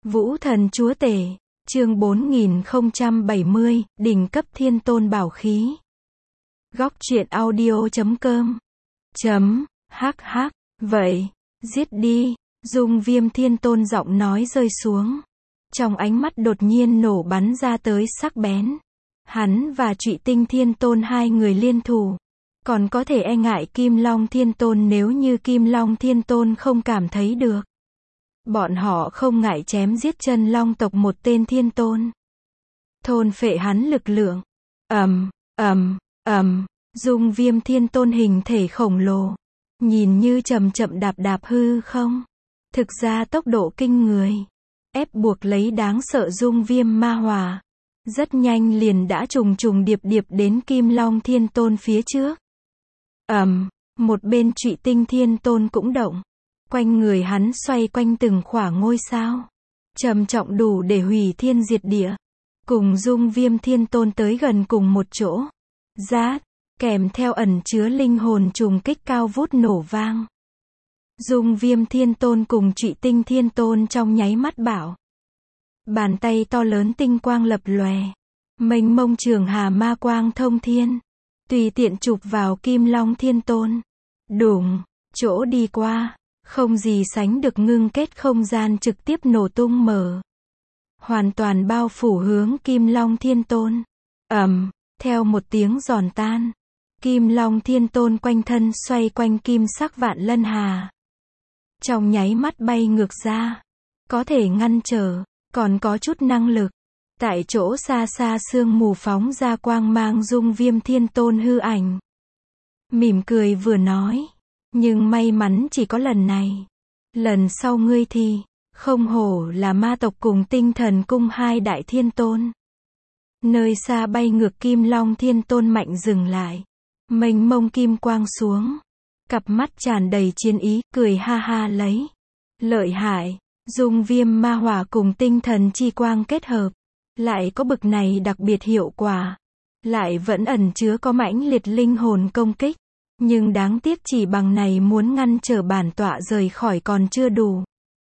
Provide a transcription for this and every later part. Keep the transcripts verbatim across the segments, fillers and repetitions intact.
Vũ thần chúa tể, chương bốn nghìn không trăm bảy mươi, đỉnh cấp thiên tôn bảo khí. Góc truyện audio chấm com. Chấm, hắc hắc, vậy, giết đi, Dung Viêm thiên tôn giọng nói rơi xuống. Trong ánh mắt đột nhiên nổ bắn ra tới sắc bén. Hắn và Trụy Tinh thiên tôn hai người liên thủ. Còn có thể e ngại Kim Long thiên tôn nếu như Kim Long thiên tôn không cảm thấy được. Bọn họ không ngại chém giết chân long tộc một tên thiên tôn. Thôn phệ hắn lực lượng. Ầm, ầm, ầm, Dung Viêm thiên tôn hình thể khổng lồ. Nhìn như chậm chậm đạp đạp hư không. Thực ra tốc độ kinh người. Ép buộc lấy đáng sợ Dung Viêm ma hỏa. Rất nhanh liền đã trùng trùng điệp điệp đến Kim Long thiên tôn phía trước. Ầm, một bên Trụy Tinh thiên tôn cũng động. Quanh người hắn xoay quanh từng khỏa ngôi sao. Trầm trọng đủ để hủy thiên diệt địa. Cùng Dung Viêm thiên tôn tới gần cùng một chỗ. Rát, kèm theo ẩn chứa linh hồn trùng kích cao vút nổ vang. Dung Viêm thiên tôn cùng Trụy Tinh thiên tôn trong nháy mắt bảo. Bàn tay to lớn tinh quang lập lòe. Mênh mông trường hà ma quang thông thiên. Tùy tiện chụp vào Kim Long thiên tôn. Đùng, chỗ đi qua. Không gì sánh được ngưng kết không gian trực tiếp nổ tung mở. Hoàn toàn bao phủ hướng Kim Long thiên tôn. Ầm, theo một tiếng giòn tan. Kim Long thiên tôn quanh thân xoay quanh kim sắc vạn lân hà. Trong nháy mắt bay ngược ra. Có thể ngăn trở, còn có chút năng lực. Tại chỗ xa xa sương mù phóng ra quang mang Dung Viêm thiên tôn hư ảnh. Mỉm cười vừa nói. Nhưng may mắn chỉ có lần này. Lần sau ngươi thì, không hổ là ma tộc cùng tinh thần cung hai đại thiên tôn. Nơi xa bay ngược Kim Long thiên tôn mạnh dừng lại. Mênh mông kim quang xuống. Cặp mắt tràn đầy chiến ý, cười ha ha lấy. Lợi hại, Dung Viêm ma hỏa cùng tinh thần chi quang kết hợp. Lại có bực này đặc biệt hiệu quả. Lại vẫn ẩn chứa có mãnh liệt linh hồn công kích. Nhưng đáng tiếc chỉ bằng này muốn ngăn trở bản tọa rời khỏi còn chưa đủ.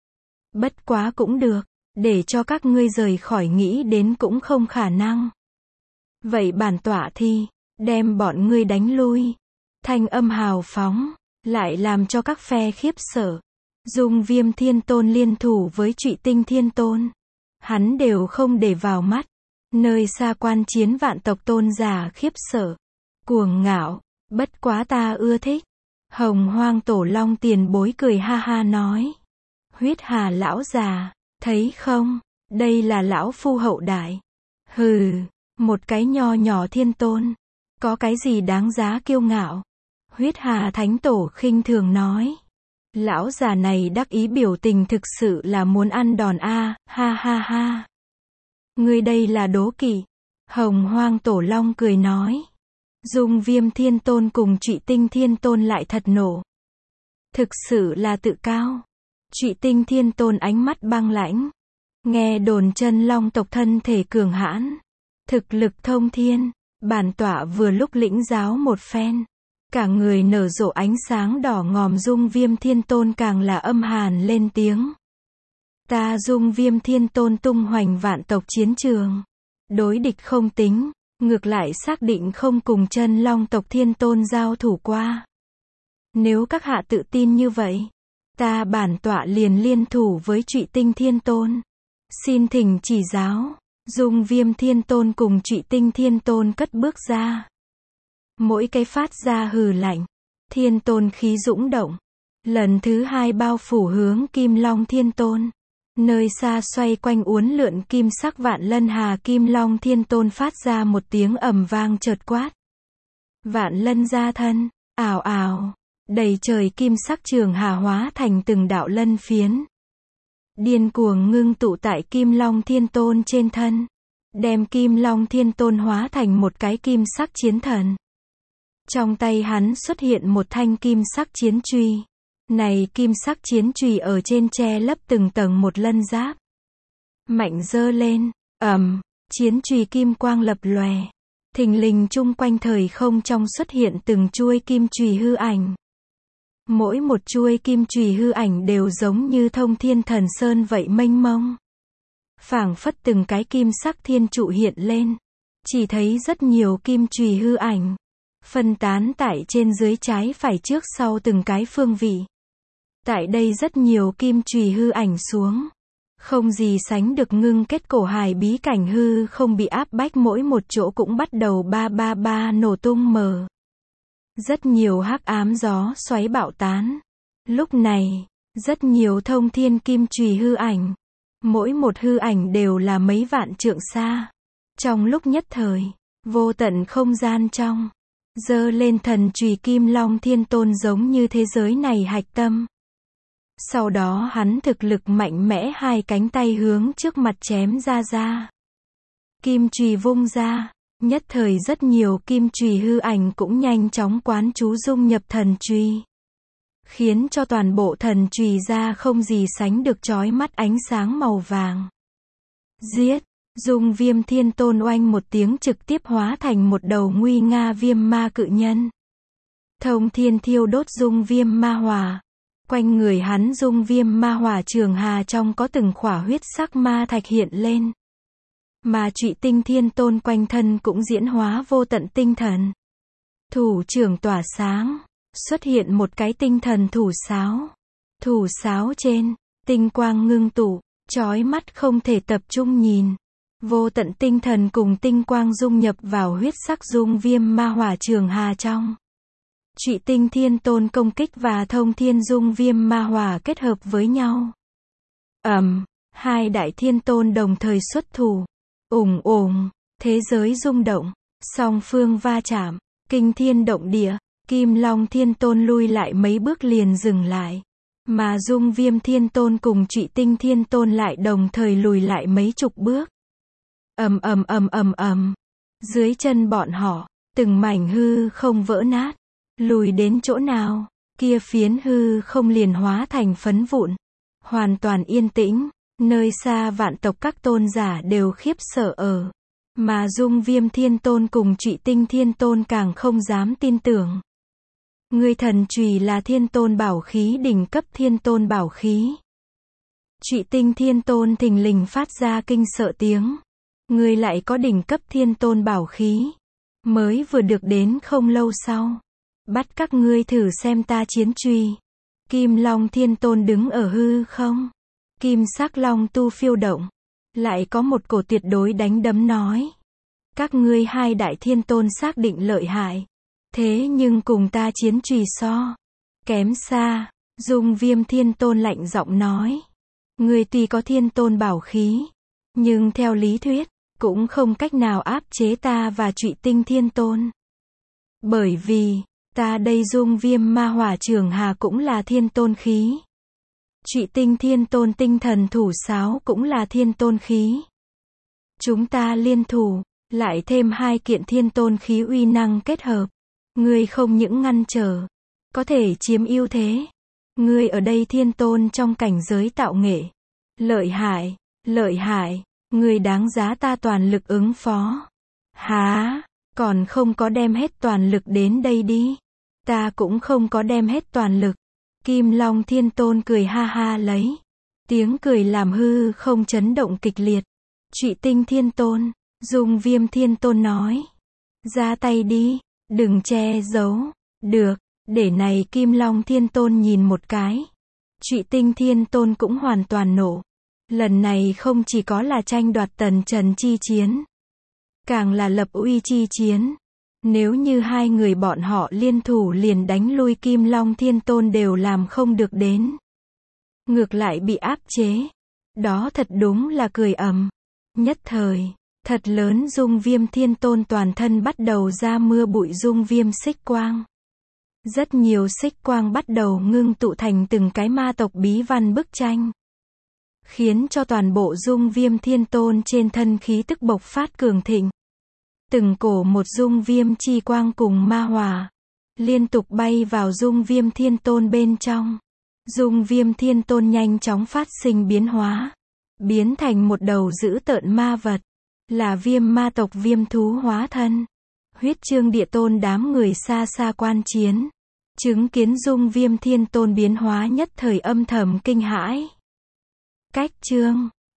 Bất quá cũng được, để cho các ngươi rời khỏi nghĩ đến cũng không khả năng. Vậy bản tọa thì, đem bọn ngươi đánh lui. Thanh âm hào phóng, lại làm cho các phe khiếp sợ. Dung Viêm thiên tôn liên thủ với Trụy Tinh thiên tôn. Hắn đều không để vào mắt. Nơi xa quan chiến vạn tộc tôn giả khiếp sợ. Cuồng ngạo. Bất quá ta ưa thích. Hồng Hoang Tổ Long tiền bối cười ha ha nói. Huyết Hà lão già, thấy không, đây là lão phu hậu đại. Hừ, một cái nho nhỏ thiên tôn, có cái gì đáng giá kiêu ngạo. Huyết Hà Thánh Tổ khinh thường nói. Lão già này đắc ý biểu tình thực sự là muốn ăn đòn a, ha ha ha. Ngươi đây là đố kỵ. Hồng Hoang Tổ Long cười nói. Dung Viêm thiên tôn cùng Trụy Tinh thiên tôn lại thật nổ. Thực sự là tự cao. Trụy Tinh thiên tôn ánh mắt băng lãnh. Nghe đồn chân long tộc thân thể cường hãn. Thực lực thông thiên. Bản tọa vừa lúc lĩnh giáo một phen. Cả người nở rộ ánh sáng đỏ ngòm. Dung Viêm thiên tôn càng là âm hàn lên tiếng. Ta Dung Viêm thiên tôn tung hoành vạn tộc chiến trường. Đối địch không tính. Ngược lại xác định không cùng chân long tộc thiên tôn giao thủ qua. Nếu các hạ tự tin như vậy, ta bản tọa liền liên thủ với Trụy Tinh thiên tôn. Xin thỉnh chỉ giáo. Dung Viêm thiên tôn cùng Trụy Tinh thiên tôn cất bước ra. Mỗi cái phát ra hừ lạnh. Thiên tôn khí dũng động. Lần thứ hai bao phủ hướng Kim Long thiên tôn. Nơi xa xoay quanh uốn lượn kim sắc vạn lân hà Kim Long thiên tôn phát ra một tiếng ầm vang chợt quát. Vạn lân ra thân, ào ào, đầy trời kim sắc trường hà hóa thành từng đạo lân phiến. Điên cuồng ngưng tụ tại Kim Long thiên tôn trên thân. Đem Kim Long thiên tôn hóa thành một cái kim sắc chiến thần. Trong tay hắn xuất hiện một thanh kim sắc chiến truy. Này kim sắc chiến chùy ở trên che lấp từng tầng một lân giáp. Mạnh giơ lên, ầm, chiến chùy kim quang lập lòe. Thình lình chung quanh thời không trong xuất hiện từng chuôi kim chùy hư ảnh. Mỗi một chuôi kim chùy hư ảnh đều giống như thông thiên thần sơn vậy mênh mông. phảng phất từng cái kim sắc thiên trụ hiện lên. Chỉ thấy rất nhiều kim chùy hư ảnh, phân tán tại trên dưới trái phải trước sau từng cái phương vị. Tại đây rất nhiều kim chùy hư ảnh xuống, không gì sánh được ngưng kết cổ hài bí cảnh hư không bị áp bách, mỗi một chỗ cũng bắt đầu ba ba ba nổ tung mở. Rất nhiều hắc ám gió xoáy bạo tán. Lúc này, rất nhiều thông thiên kim chùy hư ảnh, mỗi một hư ảnh đều là mấy vạn trượng xa. Trong lúc nhất thời, vô tận không gian trong, giơ lên thần chùy Kim Long Thiên Tôn giống như thế giới này hạch tâm. Sau đó hắn thực lực mạnh mẽ, hai cánh tay hướng trước mặt chém ra ra. Kim chùy vung ra, nhất thời rất nhiều kim chùy hư ảnh cũng nhanh chóng quán chú dung nhập thần chùy, khiến cho toàn bộ thần chùy ra không gì sánh được chói mắt ánh sáng màu vàng. Giết! Dung Viêm Thiên Tôn oanh một tiếng trực tiếp hóa thành một đầu nguy nga viêm ma cự nhân. Thông thiên thiêu đốt dung viêm ma hỏa. Quanh người hắn dung viêm ma hỏa trường hà trong có từng khỏa huyết sắc ma thạch hiện lên. Mà Trụy Tinh Thiên Tôn quanh thân cũng diễn hóa vô tận tinh thần. Thủ trưởng tỏa sáng, xuất hiện một cái tinh thần thủ sáo. Thủ sáo trên, tinh quang ngưng tụ, chói mắt không thể tập trung nhìn. Vô tận tinh thần cùng tinh quang dung nhập vào huyết sắc dung viêm ma hỏa trường hà trong. Trụy Tinh Thiên Tôn công kích và thông thiên dung viêm ma hỏa kết hợp với nhau. Ầm, hai đại thiên tôn đồng thời xuất thủ. Ùng ùng, thế giới rung động, song phương va chạm, kinh thiên động địa. Kim Long Thiên Tôn lui lại mấy bước liền dừng lại, mà Dung Viêm Thiên Tôn cùng Trụy Tinh Thiên Tôn lại đồng thời lùi lại mấy chục bước. Ầm ầm ầm ầm ầm. Dưới chân bọn họ, từng mảnh hư không vỡ nát. Lùi đến chỗ nào, kia phiến hư không liền hóa thành phấn vụn. Hoàn toàn yên tĩnh, nơi xa vạn tộc các tôn giả đều khiếp sợ ở. Mà Dung Viêm Thiên Tôn cùng Trụy Tinh Thiên Tôn càng không dám tin tưởng. Ngươi thần chùy là thiên tôn bảo khí, đỉnh cấp thiên tôn bảo khí. Trụy Tinh Thiên Tôn thình lình phát ra kinh sợ tiếng. Ngươi lại có đỉnh cấp thiên tôn bảo khí. Mới vừa được đến không lâu sau. Bắt các ngươi thử xem ta chiến chùy. Kim Long Thiên Tôn đứng ở hư không. Kim sắc long tu phiêu động. Lại có một cổ tuyệt đối đánh đấm nói. Các ngươi hai đại thiên tôn xác định lợi hại. Thế nhưng cùng ta chiến chùy so. Kém xa. Dung Viêm Thiên Tôn lạnh giọng nói. Ngươi tuy có thiên tôn bảo khí. Nhưng theo lý thuyết, cũng không cách nào áp chế ta và Trụy Tinh Thiên Tôn. Bởi vì, ta đây dung viêm ma hỏa trường hà cũng là thiên tôn khí. Trụy Tinh Thiên Tôn tinh thần thủ sáo cũng là thiên tôn khí. Chúng ta liên thủ, lại thêm hai kiện thiên tôn khí uy năng kết hợp. Ngươi không những ngăn trở, có thể chiếm ưu thế. Ngươi ở đây thiên tôn trong cảnh giới tạo nghệ. Lợi hại, lợi hại, ngươi đáng giá ta toàn lực ứng phó. Hả, còn không có đem hết toàn lực đến đây đi. Ta cũng không có đem hết toàn lực. Kim Long Thiên Tôn cười ha ha lấy. Tiếng cười làm hư không chấn động kịch liệt. Trụy Tinh Thiên Tôn, Dung Viêm Thiên Tôn nói. Ra tay đi, đừng che giấu. Được, để này Kim Long Thiên Tôn nhìn một cái. Trụy Tinh Thiên Tôn cũng hoàn toàn nổ. Lần này không chỉ có là tranh đoạt tần trần chi chiến, càng là lập uy chi chiến. Nếu như hai người bọn họ liên thủ liền đánh lui Kim Long Thiên Tôn đều làm không được đến. Ngược lại bị áp chế. Đó thật đúng là cười ầm. Nhất thời, thật lớn Dung Viêm Thiên Tôn toàn thân bắt đầu ra mưa bụi dung viêm xích quang. Rất nhiều xích quang bắt đầu ngưng tụ thành từng cái ma tộc bí văn bức tranh. Khiến cho toàn bộ Dung Viêm Thiên Tôn trên thân khí tức bộc phát cường thịnh. Từng cổ một dung viêm chi quang cùng ma hỏa liên tục bay vào Dung Viêm Thiên Tôn bên trong. Dung Viêm Thiên Tôn nhanh chóng phát sinh biến hóa, biến thành một đầu dữ tợn ma vật, là viêm ma tộc viêm thú hóa thân. Huyết Chương Địa Tôn đám người xa xa quan chiến, chứng kiến Dung Viêm Thiên Tôn biến hóa nhất thời âm thầm kinh hãi. Cách chương